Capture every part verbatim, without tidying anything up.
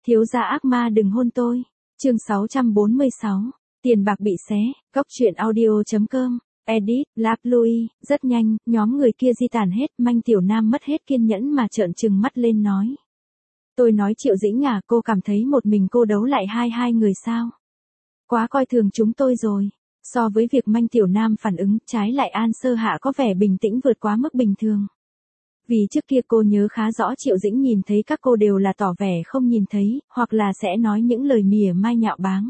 Thiếu gia ác ma đừng hôn tôi. Chương sáu trăm bốn mươi sáu. Tiền bạc bị xé. Góc truyện audio chấm com. Edit, Lap Louis. Rất nhanh, nhóm người kia di tản hết, Manh Tiểu Nam mất hết kiên nhẫn mà trợn trừng mắt lên nói. Tôi nói Triệu Dĩnh à, cô cảm thấy một mình cô đấu lại hai hai người sao? Quá coi thường chúng tôi rồi. So với việc Manh Tiểu Nam phản ứng, trái lại An Sơ Hạ có vẻ bình tĩnh vượt quá mức bình thường. Vì trước kia cô nhớ khá rõ Triệu Dĩnh nhìn thấy các cô đều là tỏ vẻ không nhìn thấy, hoặc là sẽ nói những lời mỉa mai nhạo báng.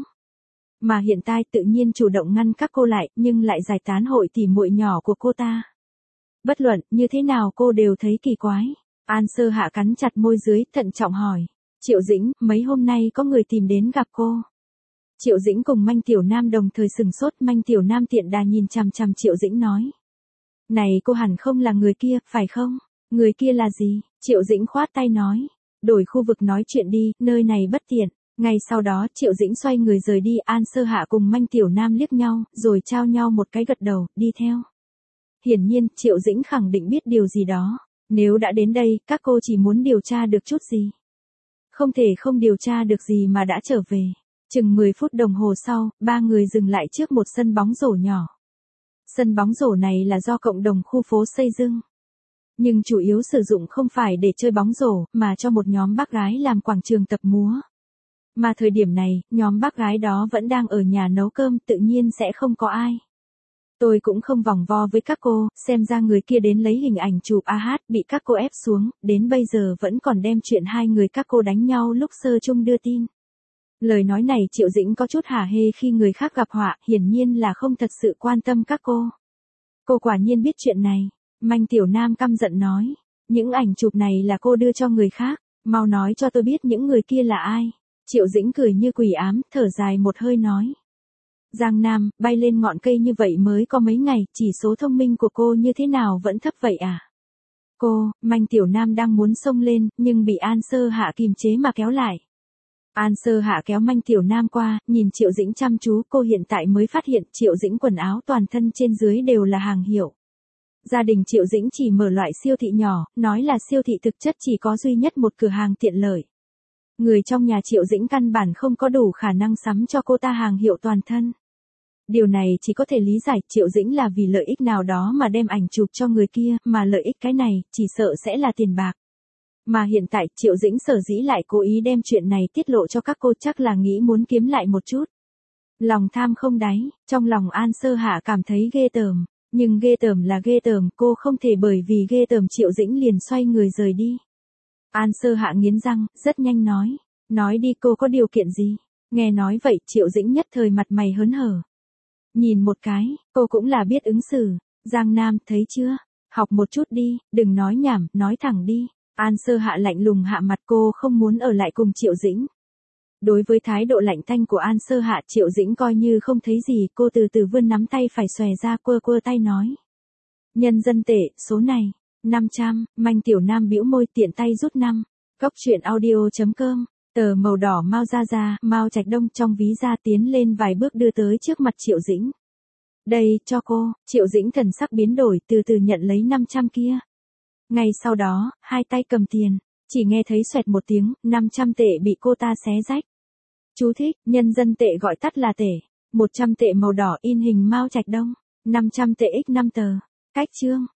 Mà hiện tại tự nhiên chủ động ngăn các cô lại, nhưng lại giải tán hội tỉ muội nhỏ của cô ta. Bất luận như thế nào cô đều thấy kỳ quái. An Sơ Hạ cắn chặt môi dưới, thận trọng hỏi. Triệu Dĩnh, mấy hôm nay có người tìm đến gặp cô. Triệu Dĩnh cùng Manh Tiểu Nam đồng thời sừng sốt, Manh Tiểu Nam tiện đà nhìn chằm chằm Triệu Dĩnh nói. Này cô hẳn không là người kia, phải không? Người kia là gì? Triệu Dĩnh khoát tay nói. Đổi khu vực nói chuyện đi, nơi này bất tiện. Ngay sau đó Triệu Dĩnh xoay người rời đi, An Sơ Hạ cùng Manh Tiểu Nam liếc nhau, rồi trao nhau một cái gật đầu, đi theo. Hiển nhiên, Triệu Dĩnh khẳng định biết điều gì đó. Nếu đã đến đây, các cô chỉ muốn điều tra được chút gì. Không thể không điều tra được gì mà đã trở về. Chừng mười phút đồng hồ sau, ba người dừng lại trước một sân bóng rổ nhỏ. Sân bóng rổ này là do cộng đồng khu phố xây dựng. Nhưng chủ yếu sử dụng không phải để chơi bóng rổ, mà cho một nhóm bác gái làm quảng trường tập múa. Mà thời điểm này, nhóm bác gái đó vẫn đang ở nhà nấu cơm, tự nhiên sẽ không có ai. Tôi cũng không vòng vo với các cô, xem ra người kia đến lấy hình ảnh chụp a hát, bị các cô ép xuống, đến bây giờ vẫn còn đem chuyện hai người các cô đánh nhau lúc sơ chung đưa tin. Lời nói này Triệu Dĩnh có chút hả hê khi người khác gặp họa, hiển nhiên là không thật sự quan tâm các cô. Cô quả nhiên biết chuyện này. Manh Tiểu Nam căm giận nói. Những ảnh chụp này là cô đưa cho người khác, mau nói cho tôi biết những người kia là ai. Triệu Dĩnh cười như quỷ ám, thở dài một hơi nói. Giang Nam, bay lên ngọn cây như vậy mới có mấy ngày, chỉ số thông minh của cô như thế nào vẫn thấp vậy à? Cô, Manh Tiểu Nam đang muốn xông lên, nhưng bị An Sơ Hạ kìm chế mà kéo lại. An Sơ Hạ kéo Manh Tiểu Nam qua, nhìn Triệu Dĩnh chăm chú, cô hiện tại mới phát hiện Triệu Dĩnh quần áo toàn thân trên dưới đều là hàng hiệu. Gia đình Triệu Dĩnh chỉ mở loại siêu thị nhỏ, nói là siêu thị thực chất chỉ có duy nhất một cửa hàng tiện lợi. Người trong nhà Triệu Dĩnh căn bản không có đủ khả năng sắm cho cô ta hàng hiệu toàn thân. Điều này chỉ có thể lý giải Triệu Dĩnh là vì lợi ích nào đó mà đem ảnh chụp cho người kia, mà lợi ích cái này, chỉ sợ sẽ là tiền bạc. Mà hiện tại Triệu Dĩnh sở dĩ lại cố ý đem chuyện này tiết lộ cho các cô chắc là nghĩ muốn kiếm lại một chút. Lòng tham không đáy, trong lòng An Sơ Hạ cảm thấy ghê tởm. Nhưng ghê tởm là ghê tởm, cô không thể bởi vì ghê tởm Triệu Dĩnh liền xoay người rời đi. An Sơ Hạ nghiến răng, rất nhanh nói. Nói đi cô có điều kiện gì? Nghe nói vậy Triệu Dĩnh nhất thời mặt mày hớn hở. Nhìn một cái, cô cũng là biết ứng xử. Giang Nam, thấy chưa? Học một chút đi, đừng nói nhảm, nói thẳng đi. An Sơ Hạ lạnh lùng hạ mặt, cô không muốn ở lại cùng Triệu Dĩnh. Đối với thái độ lạnh tanh của An Sơ Hạ, Triệu Dĩnh coi như không thấy gì, cô từ từ vươn nắm tay phải xòe ra, quơ quơ tay nói. Nhân dân tệ, số này, năm trăm, Manh Tiểu Nam bĩu môi tiện tay rút năm. Góc truyện audio chấm com, tờ màu đỏ Mao ra ra, Mao Trạch Đông trong ví da tiến lên vài bước đưa tới trước mặt Triệu Dĩnh. Đây, cho cô. Triệu Dĩnh thần sắc biến đổi, từ từ nhận lấy năm trăm kia. Ngay sau đó, hai tay cầm tiền, chỉ nghe thấy xoẹt một tiếng, năm trăm tệ bị cô ta xé rách. Chú thích, nhân dân tệ gọi tắt là tệ. một trăm tệ màu đỏ in hình Mao Trạch Đông. năm trăm tệ x năm tờ. Cách chương.